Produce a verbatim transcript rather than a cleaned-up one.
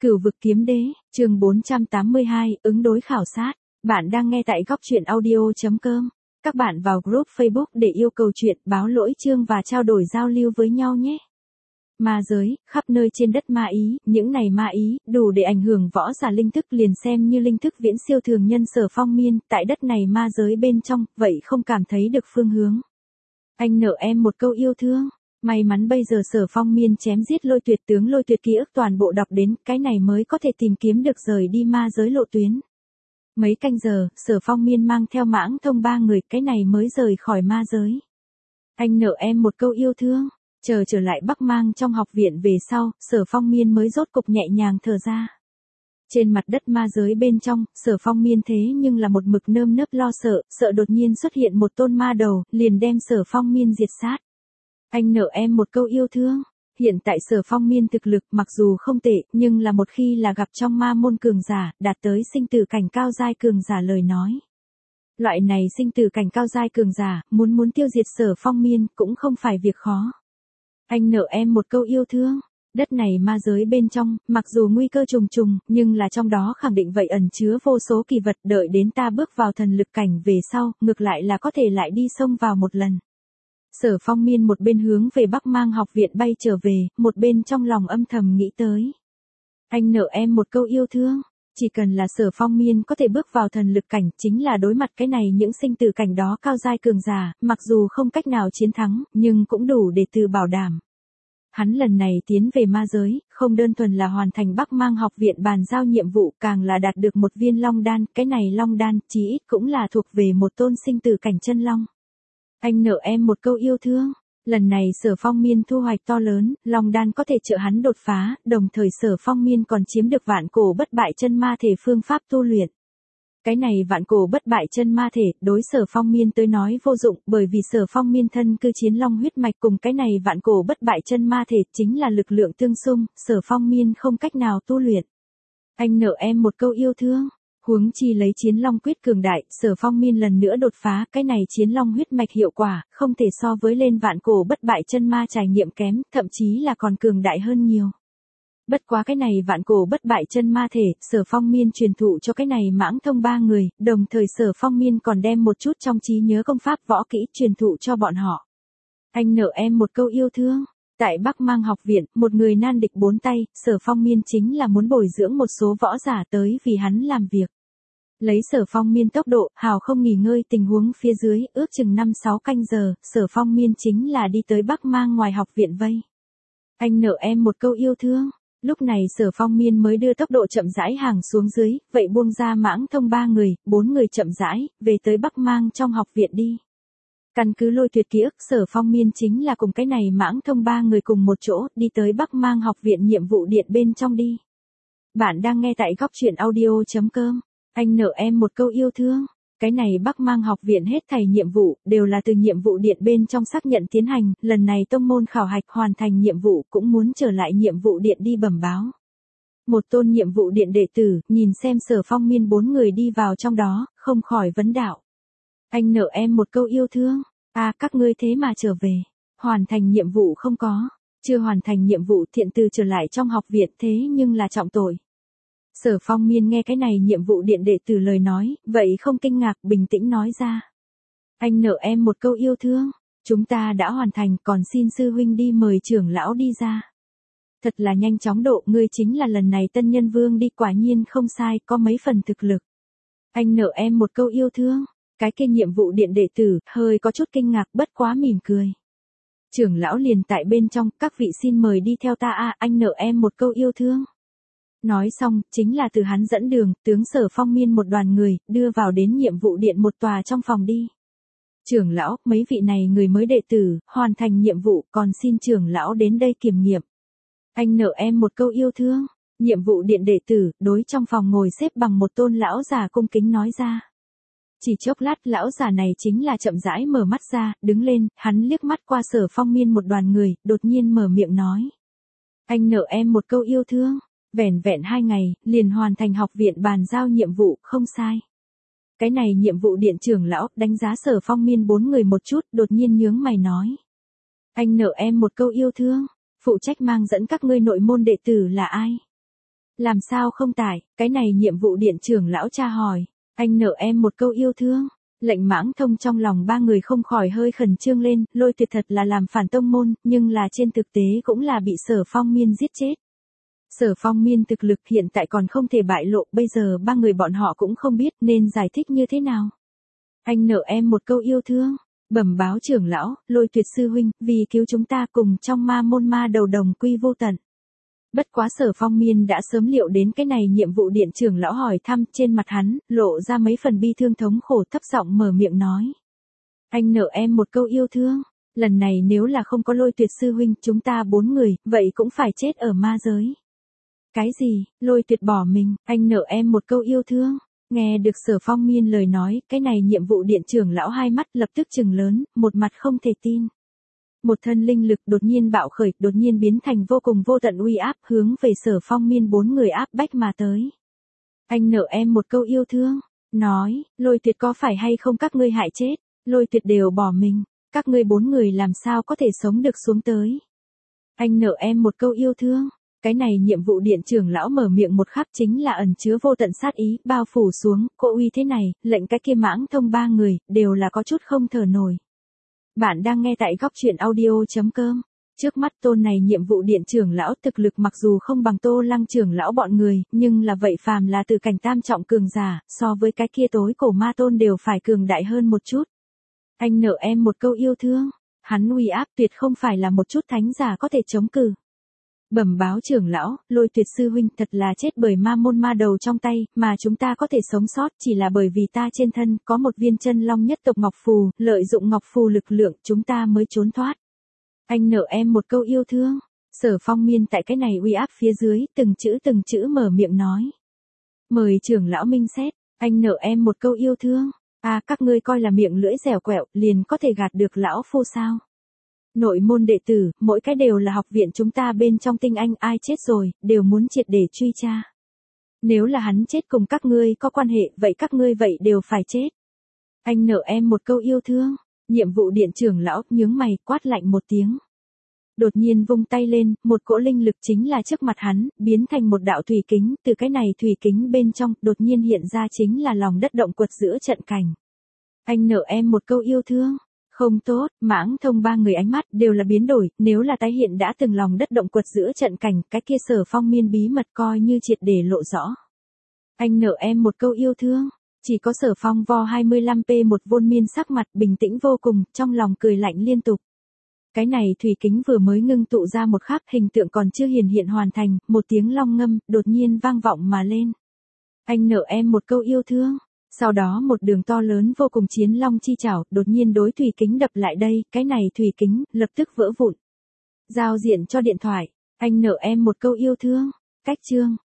Cửu vực kiếm đế, chương bốn trăm tám mươi hai, ứng đối khảo sát. Bạn đang nghe tại góc truyện audio.com. Các bạn vào group Facebook để yêu cầu chuyện, báo lỗi chương và trao đổi giao lưu với nhau nhé. Ma giới, khắp nơi trên đất ma ý, những này ma ý, đủ để ảnh hưởng võ giả linh thức liền xem như linh thức viễn siêu thường nhân Sở Phong Miên, tại đất này ma giới bên trong, vậy không cảm thấy được phương hướng. Anh nợ em một câu yêu thương. May mắn bây giờ Sở Phong Miên chém giết Lôi Tuyệt tướng Lôi Tuyệt ký ức toàn bộ đọc đến, cái này mới có thể tìm kiếm được rời đi ma giới lộ tuyến. Mấy canh giờ, Sở Phong Miên mang theo Mãng Thông ba người, cái này mới rời khỏi ma giới. Anh nợ em một câu yêu thương. Chờ trở lại Bắc Mang trong học viện về sau, Sở Phong Miên mới rốt cục nhẹ nhàng thở ra. Trên mặt đất ma giới bên trong, Sở Phong Miên thế nhưng là một mực nơm nớp lo sợ, sợ đột nhiên xuất hiện một tôn ma đầu, liền đem Sở Phong Miên diệt sát. Anh nợ em một câu yêu thương. Hiện tại Sở Phong Miên thực lực mặc dù không tệ, nhưng là một khi là gặp trong ma môn cường giả, đạt tới sinh tử cảnh cao giai cường giả lời nói. Loại này sinh tử cảnh cao giai cường giả, muốn muốn tiêu diệt Sở Phong Miên cũng không phải việc khó. Anh nợ em một câu yêu thương. Đất này ma giới bên trong, mặc dù nguy cơ trùng trùng, nhưng là trong đó khẳng định vậy ẩn chứa vô số kỳ vật, đợi đến ta bước vào thần lực cảnh về sau, ngược lại là có thể lại đi xông vào một lần. Sở Phong Miên một bên hướng về Bắc Mang học viện bay trở về, một bên trong lòng âm thầm nghĩ tới. Anh nợ em một câu yêu thương. Chỉ cần là Sở Phong Miên có thể bước vào thần lực cảnh, chính là đối mặt cái này những sinh tử cảnh đó cao giai cường giả, mặc dù không cách nào chiến thắng, nhưng cũng đủ để từ bảo đảm. Hắn lần này tiến về ma giới, không đơn thuần là hoàn thành Bắc Mang học viện bàn giao nhiệm vụ, càng là đạt được một viên long đan, cái này long đan, chí ít cũng là thuộc về một tôn sinh tử cảnh chân long. Anh nợ em một câu yêu thương. Lần này Sở Phong Miên thu hoạch to lớn, long đan có thể trợ hắn đột phá, đồng thời Sở Phong Miên còn chiếm được vạn cổ bất bại chân ma thể phương pháp tu luyện. Cái này vạn cổ bất bại chân ma thể, đối Sở Phong Miên tới nói vô dụng, bởi vì Sở Phong Miên thân cư chiến long huyết mạch cùng cái này vạn cổ bất bại chân ma thể chính là lực lượng tương xung, Sở Phong Miên không cách nào tu luyện. Anh nợ em một câu yêu thương. Huống chi lấy chiến long quyết cường đại, Sở Phong Miên lần nữa đột phá, cái này chiến long huyết mạch hiệu quả, không thể so với lên vạn cổ bất bại chân ma trải nghiệm kém, thậm chí là còn cường đại hơn nhiều. Bất quá cái này vạn cổ bất bại chân ma thể, Sở Phong Miên truyền thụ cho cái này Mãng Thông ba người, đồng thời Sở Phong Miên còn đem một chút trong trí nhớ công pháp võ kỹ truyền thụ cho bọn họ. Anh nợ em một câu yêu thương. Tại Bắc Mang học viện, một người nan địch bốn tay, Sở Phong Miên chính là muốn bồi dưỡng một số võ giả tới vì hắn làm việc. Lấy Sở Phong Miên tốc độ, hào không nghỉ ngơi tình huống phía dưới, ước chừng năm sáu canh giờ, Sở Phong Miên chính là đi tới Bắc Mang ngoài học viện vây. Anh nợ em một câu yêu thương. Lúc này Sở Phong Miên mới đưa tốc độ chậm rãi hàng xuống dưới, vậy buông ra Mãng Thông ba người, bốn người chậm rãi, về tới Bắc Mang trong học viện đi. Căn cứ Lôi Tuyệt ký ức, Sở Phong Miên chính là cùng cái này Mãng Thông ba người cùng một chỗ, đi tới Bắc Mang học viện nhiệm vụ điện bên trong đi. Bạn đang nghe tại góc truyện audio.com. Anh nợ em một câu yêu thương. Cái này Bắc Mang học viện hết thảy nhiệm vụ, đều là từ nhiệm vụ điện bên trong xác nhận tiến hành, lần này tông môn khảo hạch hoàn thành nhiệm vụ cũng muốn trở lại nhiệm vụ điện đi bẩm báo. Một tôn nhiệm vụ điện đệ tử, nhìn xem Sở Phong Miên bốn người đi vào trong đó, không khỏi vấn đạo. Anh nợ em một câu yêu thương. À, các ngươi thế mà trở về. Hoàn thành nhiệm vụ không có. Chưa hoàn thành nhiệm vụ thiện từ trở lại trong học viện thế nhưng là trọng tội. Sở Phong Miên nghe cái này nhiệm vụ điện đệ tử lời nói, vậy không kinh ngạc, bình tĩnh nói ra. Anh nợ em một câu yêu thương. Chúng ta đã hoàn thành, còn xin sư huynh đi mời trưởng lão đi ra. Thật là nhanh chóng độ, ngươi chính là lần này tân nhân vương đi, quả nhiên không sai, có mấy phần thực lực. Anh nợ em một câu yêu thương. Cái kia nhiệm vụ điện đệ tử, hơi có chút kinh ngạc, bất quá mỉm cười. Trưởng lão liền tại bên trong, các vị xin mời đi theo ta a, anh nợ em một câu yêu thương. Nói xong, chính là từ hắn dẫn đường, tướng Sở Phong Miên một đoàn người, đưa vào đến nhiệm vụ điện một tòa trong phòng đi. Trưởng lão, mấy vị này người mới đệ tử, hoàn thành nhiệm vụ, còn xin trưởng lão đến đây kiểm nghiệm. Anh nợ em một câu yêu thương. Nhiệm vụ điện đệ tử, đối trong phòng ngồi xếp bằng một tôn lão già cung kính nói ra. Chỉ chốc lát lão già này chính là chậm rãi mở mắt ra, đứng lên, hắn liếc mắt qua Sở Phong Miên một đoàn người, đột nhiên mở miệng nói. Anh nợ em một câu yêu thương. Vẻn vẹn hai ngày, liền hoàn thành học viện bàn giao nhiệm vụ, không sai. Cái này nhiệm vụ điện trưởng lão, đánh giá Sở Phong Miên bốn người một chút, đột nhiên nhướng mày nói. Anh nợ em một câu yêu thương. Phụ trách mang dẫn các ngươi nội môn đệ tử là ai? Làm sao không tải, cái này nhiệm vụ điện trưởng lão tra hỏi. Anh nợ em một câu yêu thương. Lệnh Mãng Thông trong lòng ba người không khỏi hơi khẩn trương lên, Lôi Tuyệt thật là làm phản tông môn, nhưng là trên thực tế cũng là bị Sở Phong Miên giết chết. Sở Phong Miên thực lực hiện tại còn không thể bại lộ, bây giờ ba người bọn họ cũng không biết nên giải thích như thế nào. Anh nợ em một câu yêu thương. Bẩm báo trưởng lão, Lôi Tuyệt sư huynh, vì cứu chúng ta cùng trong ma môn ma đầu đồng quy vô tận. Bất quá Sở Phong Miên đã sớm liệu đến cái này nhiệm vụ điện trưởng lão hỏi thăm, trên mặt hắn, lộ ra mấy phần bi thương thống khổ, thấp giọng mở miệng nói. Anh nợ em một câu yêu thương, lần này nếu là không có Lôi Tuyệt sư huynh, chúng ta bốn người, vậy cũng phải chết ở ma giới. Cái gì, Lôi Tuyệt bỏ mình, anh nợ em một câu yêu thương. Nghe được Sở Phong Miên lời nói, cái này nhiệm vụ điện trưởng lão hai mắt lập tức trừng lớn, một mặt không thể tin. Một thân linh lực đột nhiên bạo khởi, đột nhiên biến thành vô cùng vô tận uy áp, hướng về Sở Phong Miên bốn người áp bách mà tới. Anh nợ em một câu yêu thương, nói, Lôi Tuyệt có phải hay không các ngươi hại chết, Lôi Tuyệt đều bỏ mình, các ngươi bốn người làm sao có thể sống được xuống tới. Anh nợ em một câu yêu thương. Cái này nhiệm vụ điện trưởng lão mở miệng một khắc chính là ẩn chứa vô tận sát ý, bao phủ xuống, cô uy thế này, lệnh cái kia Mãng Thông ba người, đều là có chút không thở nổi. Bạn đang nghe tại góc truyện audio.com. Trước mắt tôn này nhiệm vụ điện trưởng lão thực lực mặc dù không bằng Tô Lăng trưởng lão bọn người, nhưng là vậy phàm là từ cảnh tam trọng cường giả, so với cái kia tối cổ ma tôn đều phải cường đại hơn một chút. Anh nợ em một câu yêu thương, hắn uy áp tuyệt không phải là một chút thánh giả có thể chống cự. Bẩm báo trưởng lão, Lôi Tuyệt sư huynh thật là chết bởi ma môn ma đầu trong tay, mà chúng ta có thể sống sót chỉ là bởi vì ta trên thân có một viên chân long nhất tộc ngọc phù, lợi dụng ngọc phù lực lượng chúng ta mới trốn thoát. Anh nợ em một câu yêu thương. Sở Phong Miên tại cái này uy áp phía dưới, từng chữ từng chữ mở miệng nói. Mời trưởng lão minh xét, anh nợ em một câu yêu thương. À, các ngươi coi là miệng lưỡi dẻo quẹo, liền có thể gạt được lão phu sao? Nội môn đệ tử, mỗi cái đều là học viện chúng ta bên trong tinh anh, ai chết rồi, đều muốn triệt để truy tra. Nếu là hắn chết cùng các ngươi có quan hệ, vậy các ngươi vậy đều phải chết. Anh nợ em một câu yêu thương. Nhiệm vụ điện trưởng lão nhướng mày, quát lạnh một tiếng. Đột nhiên vung tay lên, một cỗ linh lực chính là trước mặt hắn, biến thành một đạo thủy kính, từ cái này thủy kính bên trong, đột nhiên hiện ra chính là lòng đất động quật giữa trận cảnh. Anh nợ em một câu yêu thương. Không tốt, Mãng Thông ba người ánh mắt đều là biến đổi, nếu là tái hiện đã từng lòng đất động quật giữa trận cảnh, cái kia Sở Phong Miên bí mật coi như triệt để lộ rõ. Anh nợ em một câu yêu thương, chỉ có Sở Phong vo hai mươi lăm p một Vôn Miên sắc mặt bình tĩnh vô cùng, trong lòng cười lạnh liên tục. Cái này thủy kính vừa mới ngưng tụ ra một khắc, hình tượng còn chưa hiển hiện hoàn thành, một tiếng long ngâm, đột nhiên vang vọng mà lên. Anh nợ em một câu yêu thương. Sau đó một đường to lớn vô cùng chiến long chi chảo, đột nhiên đối thủy kính đập lại đây, cái này thủy kính, lập tức vỡ vụn. Giao diện cho điện thoại, anh nợ em một câu yêu thương. Cách chương,